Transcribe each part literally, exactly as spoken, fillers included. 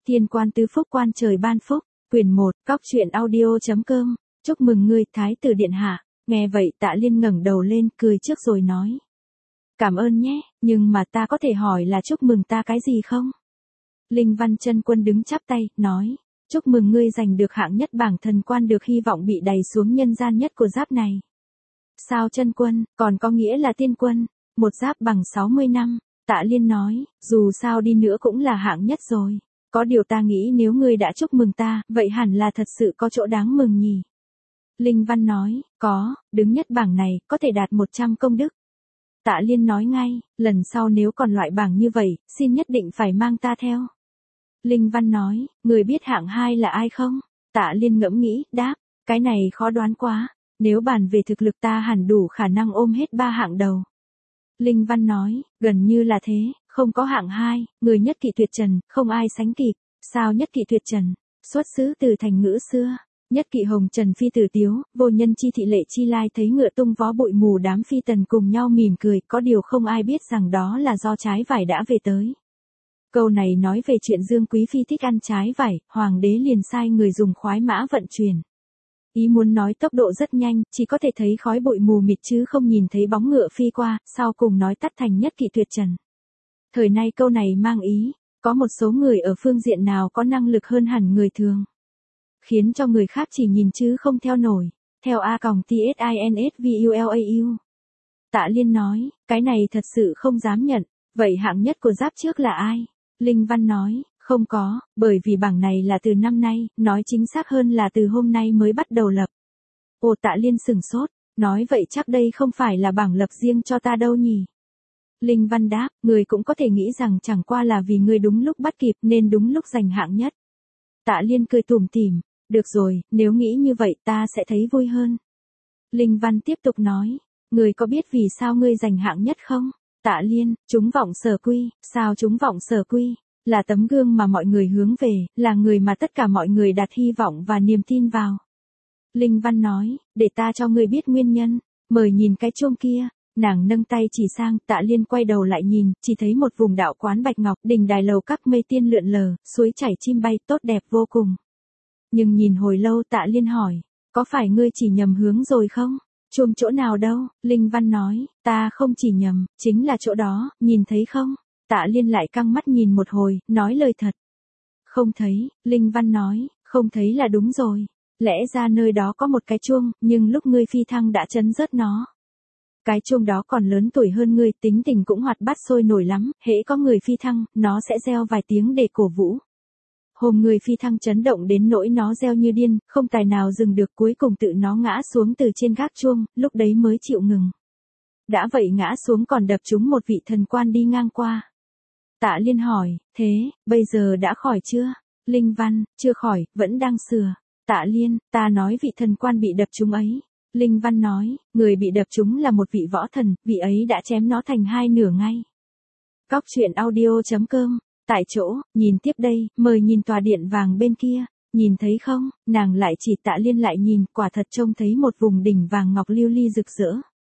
Thiên quan tứ phúc quan trời ban phúc, quyển một, cóc truyện audio.com, chúc mừng ngươi thái tử điện hạ. Nghe vậy Tạ Liên ngẩng đầu lên cười trước rồi nói. Cảm ơn nhé, nhưng mà ta có thể hỏi là chúc mừng ta cái gì không? Linh Văn Chân Quân đứng chắp tay, nói. Chúc mừng ngươi giành được hạng nhất bảng thần quan được hy vọng bị đày xuống nhân gian nhất của giáp này. Sao Chân Quân, còn có nghĩa là tiên quân, một giáp bằng sáu mươi năm. Tạ Liên nói, dù sao đi nữa cũng là hạng nhất rồi. Có điều ta nghĩ nếu ngươi đã chúc mừng ta, vậy hẳn là thật sự có chỗ đáng mừng nhỉ. Linh Văn nói, có, đứng nhất bảng này, có thể đạt một trăm công đức. Tạ Liên nói ngay, lần sau nếu còn loại bảng như vậy, xin nhất định phải mang ta theo. Linh Văn nói, người biết hạng hai là ai không? Tạ Liên ngẫm nghĩ, đáp, cái này khó đoán quá. Nếu bàn về thực lực ta hẳn đủ khả năng ôm hết ba hạng đầu. Linh Văn nói, gần như là thế, không có hạng hai, người nhất kỵ tuyệt trần, không ai sánh kịp. Sao nhất kỵ tuyệt trần? Xuất xứ từ thành ngữ xưa. Nhất kỵ hồng trần phi tử tiếu, vô nhân chi thị lệ chi lai thấy ngựa tung vó bụi mù đám phi tần cùng nhau mỉm cười, có điều không ai biết rằng đó là do trái vải đã về tới. Câu này nói về chuyện Dương Quý Phi thích ăn trái vải, hoàng đế liền sai người dùng khoái mã vận chuyển. Ý muốn nói tốc độ rất nhanh, chỉ có thể thấy khói bụi mù mịt chứ không nhìn thấy bóng ngựa phi qua, sau cùng nói tắt thành nhất kỵ tuyệt trần. Thời nay câu này mang ý, có một số người ở phương diện nào có năng lực hơn hẳn người thường. Khiến cho người khác chỉ nhìn chứ không theo nổi. Theo A còng T S I N S V U L A U. Tạ Liên nói, cái này thật sự không dám nhận, vậy hạng nhất của giáp trước là ai? Linh Văn nói, không có, bởi vì bảng này là từ năm nay, nói chính xác hơn là từ hôm nay mới bắt đầu lập. Ồ Tạ Liên sừng sốt, nói vậy chắc đây không phải là bảng lập riêng cho ta đâu nhỉ? Linh Văn đáp, người cũng có thể nghĩ rằng chẳng qua là vì người đúng lúc bắt kịp nên đúng lúc giành hạng nhất. Tạ Liên cười tủm tỉm, được rồi, nếu nghĩ như vậy ta sẽ thấy vui hơn. Linh Văn tiếp tục nói, người có biết vì sao ngươi giành hạng nhất không? Tạ Liên, chúng vọng sở quy, sao chúng vọng sở quy? Là tấm gương mà mọi người hướng về, là người mà tất cả mọi người đặt hy vọng và niềm tin vào. Linh Văn nói, để ta cho ngươi biết nguyên nhân, mời nhìn cái chuông kia. Nàng nâng tay chỉ sang, Tạ Liên quay đầu lại nhìn, chỉ thấy một vùng đạo quán bạch ngọc, đình đài lầu các mây tiên lượn lờ, suối chảy chim bay, tốt đẹp vô cùng. Nhưng nhìn hồi lâu Tạ Liên hỏi, có phải ngươi chỉ nhầm hướng rồi không? Chuông chỗ nào đâu? Linh Văn nói, ta không chỉ nhầm, chính là chỗ đó, nhìn thấy không? Tạ Liên lại căng mắt nhìn một hồi, nói lời thật. Không thấy, Linh Văn nói, không thấy là đúng rồi. Lẽ ra nơi đó có một cái chuông, nhưng lúc ngươi phi thăng đã chấn rớt nó. Cái chuông đó còn lớn tuổi hơn ngươi, tính tình cũng hoạt bát sôi nổi lắm, hễ có người phi thăng, nó sẽ reo vài tiếng để cổ vũ. Hôm người phi thăng chấn động đến nỗi nó reo như điên, không tài nào dừng được, cuối cùng tự nó ngã xuống từ trên gác chuông, lúc đấy mới chịu ngừng. Đã vậy ngã xuống còn đập trúng một vị thần quan đi ngang qua. Tạ Liên hỏi, thế, bây giờ đã khỏi chưa? Linh Văn, chưa khỏi, vẫn đang sửa. Tạ Liên, ta nói vị thần quan bị đập trúng ấy. Linh Văn nói, người bị đập trúng là một vị võ thần, vị ấy đã chém nó thành hai nửa ngay. Cóc truyện audio.com, tại chỗ, nhìn tiếp đây, mời nhìn tòa điện vàng bên kia, nhìn thấy không, nàng lại chỉ Tạ Liên lại nhìn, quả thật trông thấy một vùng đỉnh vàng ngọc lưu ly rực rỡ.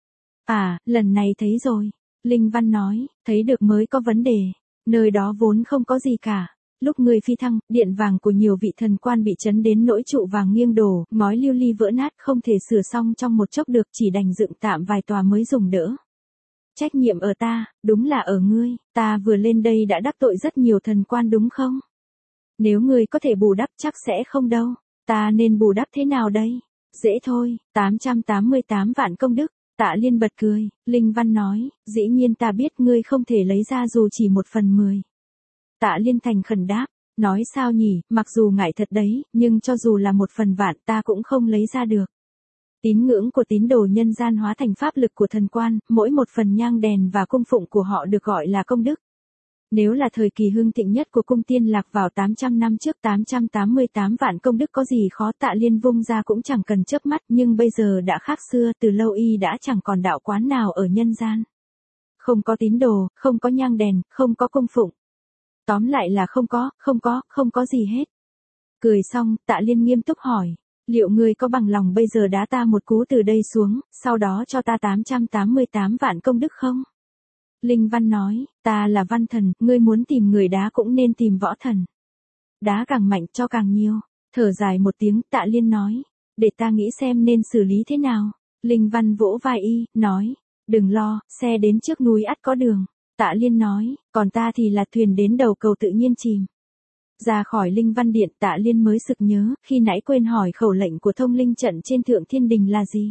À, lần này thấy rồi. Linh Văn nói, thấy được mới có vấn đề, nơi đó vốn không có gì cả. Lúc người phi thăng, điện vàng của nhiều vị thần quan bị chấn đến nỗi trụ vàng nghiêng đổ, ngói lưu ly vỡ nát, không thể sửa xong trong một chốc được, chỉ đành dựng tạm vài tòa mới dùng đỡ. Trách nhiệm ở ta, đúng là ở ngươi, ta vừa lên đây đã đắc tội rất nhiều thần quan đúng không? Nếu ngươi có thể bù đắp chắc sẽ không đâu, ta nên bù đắp thế nào đây? Dễ thôi, tám trăm tám mươi tám vạn công đức. Tạ Liên bật cười, Linh Văn nói, dĩ nhiên ta biết ngươi không thể lấy ra dù chỉ một phần mười. Tạ Liên thành khẩn đáp, nói sao nhỉ, mặc dù ngại thật đấy, nhưng cho dù là một phần vạn ta cũng không lấy ra được. Tín ngưỡng của tín đồ nhân gian hóa thành pháp lực của thần quan, mỗi một phần nhang đèn và cung phụng của họ được gọi là công đức. Nếu là thời kỳ hưng thịnh nhất của cung Tiên Lạc vào tám trăm năm trước, tám trăm tám mươi tám vạn công đức có gì khó, Tạ Liên vung ra cũng chẳng cần chớp mắt, nhưng bây giờ đã khác xưa, từ lâu y đã chẳng còn đạo quán nào ở nhân gian. Không có tín đồ, không có nhang đèn, không có cung phụng. Tóm lại là không có, không có, không có gì hết. Cười xong, Tạ Liên nghiêm túc hỏi, liệu ngươi có bằng lòng bây giờ đá ta một cú từ đây xuống, sau đó cho ta tám trăm tám mươi tám vạn công đức không? Linh Văn nói, ta là văn thần, ngươi muốn tìm người đá cũng nên tìm võ thần. đá càng mạnh cho càng nhiều. Thở dài một tiếng, Tạ Liên nói, để ta nghĩ xem nên xử lý thế nào. Linh Văn vỗ vai y, nói, đừng lo, xe đến trước núi ắt có đường. Tạ Liên nói, còn ta thì là thuyền đến đầu cầu tự nhiên chìm. Ra khỏi Linh Văn Điện, Tạ Liên mới sực nhớ, khi nãy quên hỏi khẩu lệnh của thông linh trận trên Thượng Thiên Đình là gì.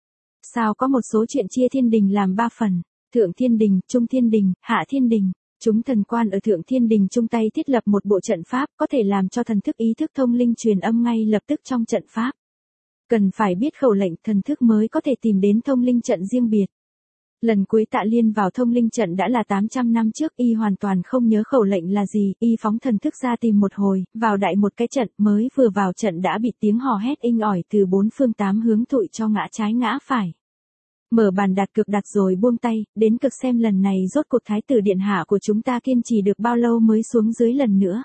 Sao có một số chuyện chia Thiên Đình làm ba phần, Thượng Thiên Đình, Trung Thiên Đình, Hạ Thiên Đình. Chúng thần quan ở Thượng Thiên Đình chung tay thiết lập một bộ trận pháp có thể làm cho thần thức ý thức thông linh truyền âm ngay lập tức trong trận pháp. Cần phải biết khẩu lệnh thần thức mới có thể tìm đến thông linh trận riêng biệt. Lần cuối Tạ Liên vào thông linh trận đã là tám trăm năm trước, y hoàn toàn không nhớ khẩu lệnh là gì, y phóng thần thức ra tìm một hồi, vào đại một cái trận, mới vừa vào trận đã bị tiếng hò hét inh ỏi từ bốn phương tám hướng thụi cho ngã trái ngã phải. Mở bàn đặt cược đặt rồi buông tay, đến cực xem lần này rốt cuộc Thái tử điện hạ của chúng ta kiên trì được bao lâu mới xuống dưới lần nữa.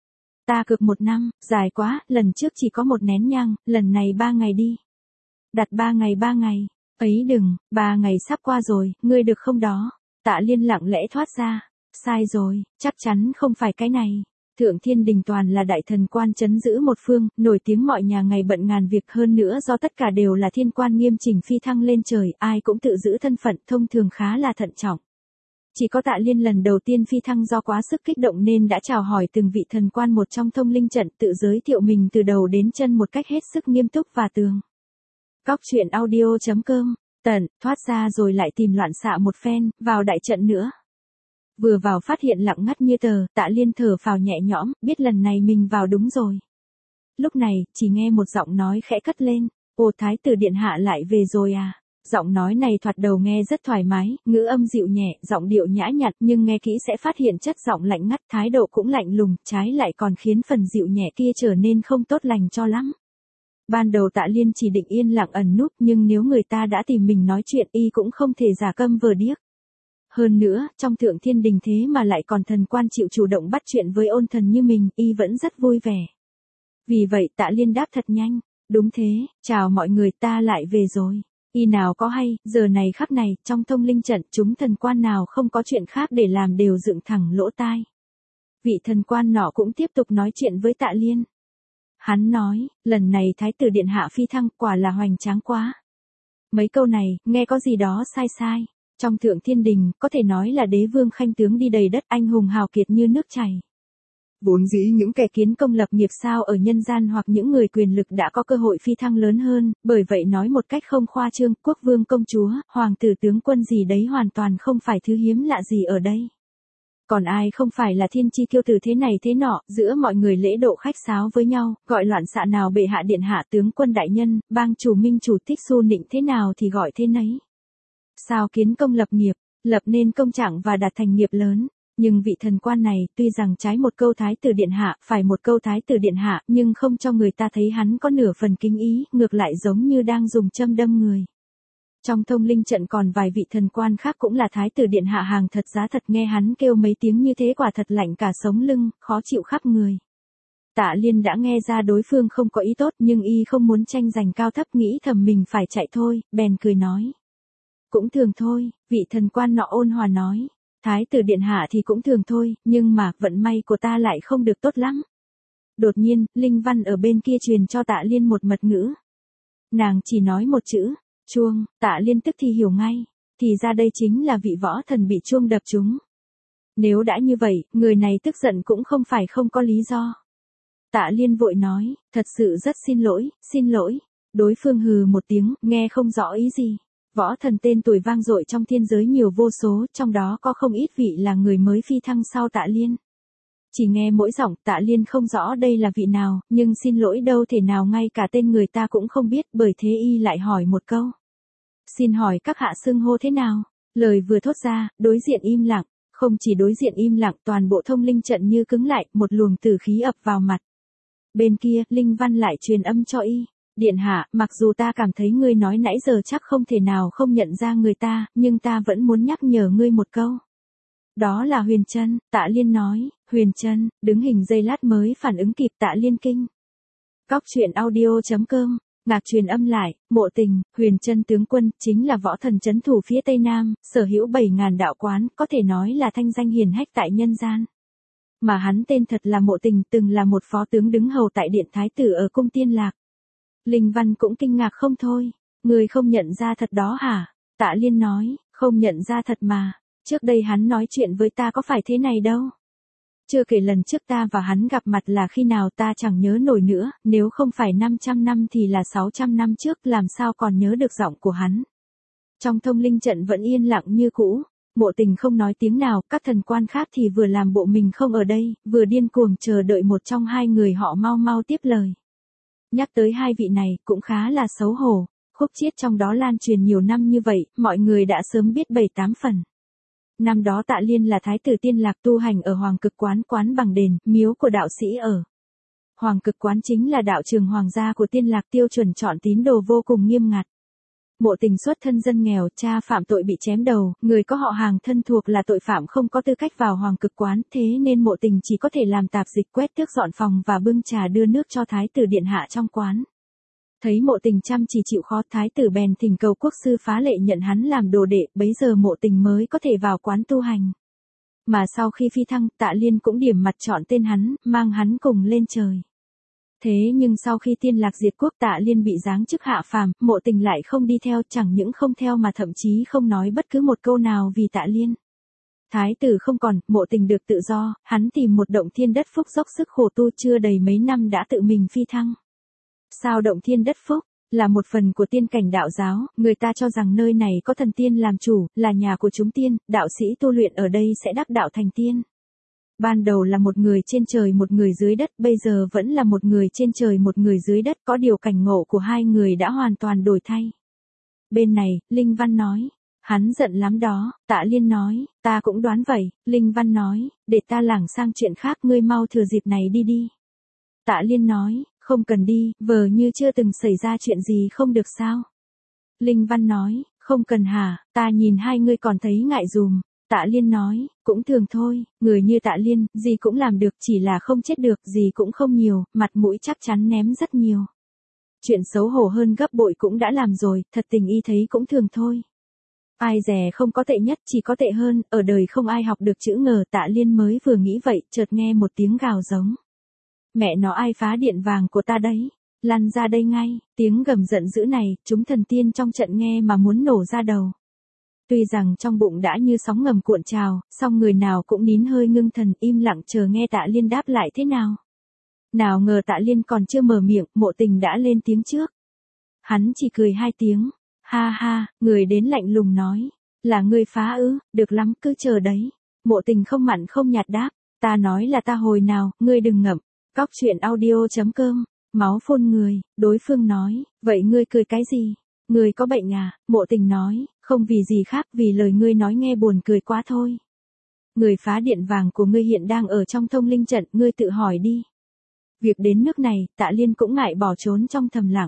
Ta cược một năm, dài quá, lần trước chỉ có một nén nhang, lần này ba ngày đi. Đặt ba ngày ba ngày. Ấy đừng, ba ngày sắp qua rồi, ngươi được không đó? Tạ Liên lặng lẽ thoát ra. Sai rồi, chắc chắn không phải cái này. Thượng Thiên Đình toàn là đại thần quan trấn giữ một phương, nổi tiếng mọi nhà ngày bận ngàn việc, hơn nữa do tất cả đều là thiên quan nghiêm chỉnh phi thăng lên trời, ai cũng tự giữ thân phận, thông thường khá là thận trọng. Chỉ có Tạ Liên lần đầu tiên phi thăng do quá sức kích động nên đã chào hỏi từng vị thần quan một trong thông linh trận, tự giới thiệu mình từ đầu đến chân một cách hết sức nghiêm túc và tường. Cóc truyện audio chấm com, tận, thoát ra rồi lại tìm loạn xạ một phen, vào đại trận nữa. Vừa vào phát hiện lặng ngắt như tờ, Tạ Liên thở phào nhẹ nhõm, biết lần này mình vào đúng rồi. Lúc này, chỉ nghe một giọng nói khẽ cất lên, ồ Thái tử điện hạ lại về rồi à. Giọng nói này thoạt đầu nghe rất thoải mái, ngữ âm dịu nhẹ, giọng điệu nhã nhặn, nhưng nghe kỹ sẽ phát hiện chất giọng lạnh ngắt, thái độ cũng lạnh lùng, trái lại còn khiến phần dịu nhẹ kia trở nên không tốt lành cho lắm. Ban đầu Tạ Liên chỉ định yên lặng ẩn núp, nhưng nếu người ta đã tìm mình nói chuyện, y cũng không thể giả câm vờ điếc. Hơn nữa, trong Thượng Thiên Đình thế mà lại còn thần quan chịu chủ động bắt chuyện với ôn thần như mình, y vẫn rất vui vẻ. Vì vậy Tạ Liên đáp thật nhanh, đúng thế, chào mọi người, ta lại về rồi. Y nào có hay, giờ này khắc này, trong thông linh trận, chúng thần quan nào không có chuyện khác để làm đều dựng thẳng lỗ tai. Vị thần quan nọ cũng tiếp tục nói chuyện với Tạ Liên. Hắn nói, lần này Thái tử điện hạ phi thăng quả là hoành tráng quá. Mấy câu này, nghe có gì đó sai sai. Trong Thượng Thiên Đình, có thể nói là đế vương khanh tướng đi đầy đất, anh hùng hào kiệt như nước chảy. Vốn dĩ những kẻ kiến công lập nghiệp sao ở nhân gian hoặc những người quyền lực đã có cơ hội phi thăng lớn hơn, bởi vậy nói một cách không khoa trương, quốc vương công chúa, hoàng tử tướng quân gì đấy hoàn toàn không phải thứ hiếm lạ gì ở đây. Còn ai không phải là thiên chi kiêu tử thế này thế nọ, giữa mọi người lễ độ khách sáo với nhau, gọi loạn xạ nào bệ hạ điện hạ tướng quân đại nhân, bang chủ minh chủ tích xu nịnh thế nào thì gọi thế nấy. Sao kiến công lập nghiệp, lập nên công trạng và đạt thành nghiệp lớn. Nhưng vị thần quan này, tuy rằng trái một câu Thái tử điện hạ, phải một câu Thái tử điện hạ, nhưng không cho người ta thấy hắn có nửa phần kính ý, ngược lại giống như đang dùng châm đâm người. Trong thông linh trận còn vài vị thần quan khác cũng là Thái tử điện hạ hàng thật giá thật, nghe hắn kêu mấy tiếng như thế quả thật lạnh cả sống lưng, khó chịu khắp người. Tạ Liên đã nghe ra đối phương không có ý tốt, nhưng y không muốn tranh giành cao thấp, nghĩ thầm mình phải chạy thôi, bèn cười nói. Cũng thường thôi, vị thần quan nọ ôn hòa nói. Thái tử điện hạ thì cũng thường thôi, nhưng mà, vận may của ta lại không được tốt lắm. Đột nhiên, Linh Văn ở bên kia truyền cho Tạ Liên một mật ngữ. Nàng chỉ nói một chữ, chuông, Tạ Liên tức thì hiểu ngay, thì ra đây chính là vị võ thần bị chuông đập trúng. Nếu đã như vậy, người này tức giận cũng không phải không có lý do. Tạ Liên vội nói, thật sự rất xin lỗi, xin lỗi. Đối phương hừ một tiếng, nghe không rõ ý gì. Võ thần tên tuổi vang dội trong thiên giới nhiều vô số, trong đó có không ít vị là người mới phi thăng sau Tạ Liên. Chỉ nghe mỗi giọng, Tạ Liên không rõ đây là vị nào, nhưng xin lỗi đâu thể nào ngay cả tên người ta cũng không biết, bởi thế y lại hỏi một câu. Xin hỏi các hạ xưng hô thế nào? Lời vừa thốt ra, đối diện im lặng, không chỉ đối diện im lặng, toàn bộ thông linh trận như cứng lại, một luồng tử khí ập vào mặt. Bên kia, Linh Văn lại truyền âm cho y. Điện hạ, mặc dù ta cảm thấy ngươi nói nãy giờ chắc không thể nào không nhận ra người ta, nhưng ta vẫn muốn nhắc nhở ngươi một câu. Đó là Huyền Trân, Tạ Liên nói, Huyền Trân, đứng hình giây lát mới phản ứng kịp, Tạ Liên kinh. Cóc truyện audio chấm com, ngạc truyền âm lại, Mộ Tình, Huyền Trân tướng quân, chính là võ thần trấn thủ phía Tây Nam, sở hữu bảy ngàn đạo quán, có thể nói là thanh danh hiển hách tại nhân gian. Mà hắn tên thật là Mộ Tình, từng là một phó tướng đứng hầu tại điện thái tử ở cung Tiên Lạc. Linh Văn cũng kinh ngạc không thôi. Người không nhận ra thật đó hả? Tạ Liên nói, không nhận ra thật mà. Trước đây hắn nói chuyện với ta có phải thế này đâu. Chưa kể lần trước ta và hắn gặp mặt là khi nào ta chẳng nhớ nổi nữa, nếu không phải năm trăm năm thì là sáu trăm năm trước, làm sao còn nhớ được giọng của hắn. Trong thông linh trận vẫn yên lặng như cũ. Mộ Tình không nói tiếng nào, các thần quan khác thì vừa làm bộ mình không ở đây, vừa điên cuồng chờ đợi một trong hai người họ mau mau tiếp lời. Nhắc tới hai vị này cũng khá là xấu hổ, khúc chiết trong đó lan truyền nhiều năm như vậy, mọi người đã sớm biết bảy tám phần. Năm đó Tạ Liên là thái tử Tiên Lạc tu hành ở Hoàng Cực Quán, quán bằng đền, miếu của đạo sĩ ở. Hoàng Cực Quán chính là đạo trường hoàng gia của Tiên Lạc, tiêu chuẩn chọn tín đồ vô cùng nghiêm ngặt. Mộ Tình xuất thân dân nghèo, cha phạm tội bị chém đầu, người có họ hàng thân thuộc là tội phạm không có tư cách vào Hoàng Cực Quán, thế nên Mộ Tình chỉ có thể làm tạp dịch, quét tước dọn phòng và bưng trà đưa nước cho thái tử điện hạ trong quán. Thấy Mộ Tình chăm chỉ chịu khó, thái tử bèn thỉnh cầu quốc sư Phá Lệ nhận hắn làm đồ đệ, bấy giờ Mộ Tình mới có thể vào quán tu hành. Mà sau khi phi thăng, Tạ Liên cũng điểm mặt chọn tên hắn, mang hắn cùng lên trời. Thế nhưng sau khi Tiên Lạc diệt quốc, Tạ Liên bị giáng chức hạ phàm, Mộ Tình lại không đi theo, chẳng những không theo mà thậm chí không nói bất cứ một câu nào vì Tạ Liên. Thái tử không còn, Mộ Tình được tự do, hắn tìm một động thiên đất phúc dốc sức khổ tu, chưa đầy mấy năm đã tự mình phi thăng. Sao động thiên đất phúc? Là một phần của tiên cảnh đạo giáo, người ta cho rằng nơi này có thần tiên làm chủ, là nhà của chúng tiên, đạo sĩ tu luyện ở đây sẽ đắc đạo thành tiên. Ban đầu là một người trên trời một người dưới đất, bây giờ vẫn là một người trên trời một người dưới đất, có điều cảnh ngộ của hai người đã hoàn toàn đổi thay. Bên này, Linh Văn nói, hắn giận lắm đó. Tạ Liên nói, ta cũng đoán vậy. Linh Văn nói, để ta lảng sang chuyện khác, ngươi mau thừa dịp này đi đi. Tạ Liên nói, không cần đi, vờ như chưa từng xảy ra chuyện gì không được sao. Linh Văn nói, không cần hả, ta nhìn hai ngươi còn thấy ngại dùm. Tạ Liên nói, cũng thường thôi, người như Tạ Liên, gì cũng làm được, chỉ là không chết được, gì cũng không nhiều, mặt mũi chắc chắn ném rất nhiều. Chuyện xấu hổ hơn gấp bội cũng đã làm rồi, thật tình y thấy cũng thường thôi. Ai dè không có tệ nhất, chỉ có tệ hơn, ở đời không ai học được chữ ngờ. Tạ Liên mới vừa nghĩ vậy, chợt nghe một tiếng gào giống. Mẹ nó, ai phá điện vàng của ta đấy? Lăn ra đây ngay. Tiếng gầm giận dữ này, chúng thần tiên trong trận nghe mà muốn nổ ra đầu. Tuy rằng trong bụng đã như sóng ngầm cuộn trào, song người nào cũng nín hơi ngưng thần, im lặng chờ nghe Tạ Liên đáp lại thế nào. Nào ngờ Tạ Liên còn chưa mở miệng, Mộ Tình đã lên tiếng trước. Hắn chỉ cười hai tiếng. Ha ha, người đến lạnh lùng nói. Là ngươi phá ư, được lắm, cứ chờ đấy. Mộ Tình không mặn không nhạt đáp. Ta nói là ta hồi nào, ngươi đừng ngậm. Cóc truyện audio chấm com. Máu phun người, đối phương nói, vậy ngươi cười cái gì? Ngươi có bệnh à? Mộ Tình nói, không vì gì khác, vì lời ngươi nói nghe buồn cười quá thôi. Người phá điện vàng của ngươi hiện đang ở trong thông linh trận, ngươi tự hỏi đi. Việc đến nước này, Tạ Liên cũng ngại bỏ trốn trong thầm lặng.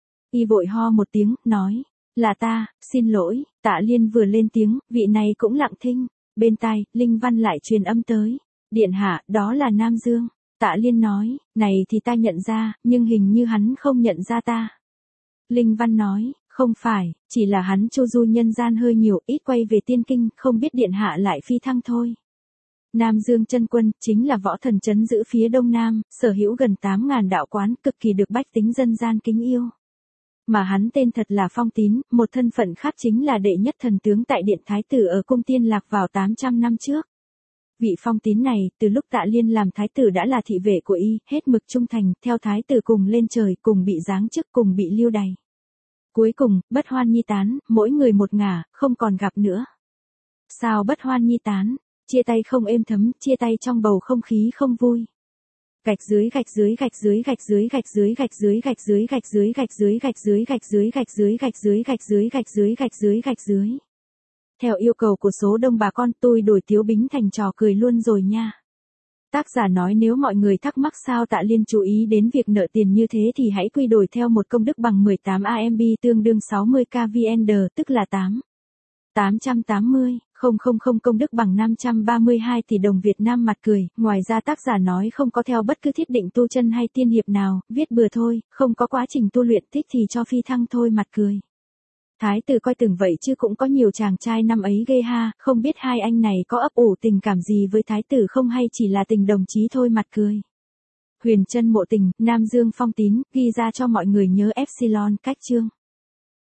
Y vội ho một tiếng, nói, là ta, xin lỗi. Tạ Liên vừa lên tiếng, vị này cũng lặng thinh. Bên tai, Linh Văn lại truyền âm tới. Điện hạ, đó là Nam Dương. Tạ Liên nói, này thì ta nhận ra, nhưng hình như hắn không nhận ra ta. Linh Văn nói, không phải, chỉ là hắn chu du nhân gian hơi nhiều, ít quay về tiên kinh, không biết điện hạ lại phi thăng thôi. Nam Dương chân quân, chính là võ thần trấn giữ phía đông nam, sở hữu gần tám ngàn đạo quán, cực kỳ được bách tính dân gian kính yêu. Mà hắn tên thật là Phong Tín, một thân phận khác chính là đệ nhất thần tướng tại điện thái tử ở cung Tiên Lạc vào tám trăm năm trước. Vị Phong Tín này, từ lúc Tạ Liên làm thái tử đã là thị vệ của y, hết mực trung thành, theo thái tử cùng lên trời, cùng bị giáng chức, cùng bị lưu đày. Cuối cùng, bất hoan nhi tán, mỗi người một ngả, không còn gặp nữa. Sao bất hoan nhi tán? Chia tay không êm thấm, chia tay trong bầu không khí không vui. Gạch dưới gạch dưới gạch dưới gạch dưới gạch dưới gạch dưới gạch dưới gạch dưới gạch dưới gạch dưới gạch dưới gạch dưới gạch dưới gạch dưới gạch dưới gạch dưới gạch dưới. Theo yêu cầu của số đông bà con, tôi đổi Tiếu Bính thành trò cười luôn rồi nha. Tác giả nói nếu mọi người thắc mắc sao Tạ Liên chú ý đến việc nợ tiền như thế thì hãy quy đổi theo một công đức bằng mười tám A M B tương đương sáu mươi K V N D, tức là tám tám trăm tám mươi nghìn công đức bằng năm trăm ba mươi hai tỷ đồng Việt Nam. Mặt cười, ngoài ra tác giả nói không có theo bất cứ thiết định tu chân hay tiên hiệp nào, viết bừa thôi, không có quá trình tu luyện, thích thì cho phi thăng thôi. Mặt cười. Thái tử coi từng vậy chứ cũng có nhiều chàng trai năm ấy ghê ha, không biết hai anh này có ấp ủ tình cảm gì với thái tử không hay chỉ là tình đồng chí thôi mặt cười. Huyền Trân Mộ Tình, Nam Dương Phong Tín, ghi ra cho mọi người nhớ Epsilon cách chương.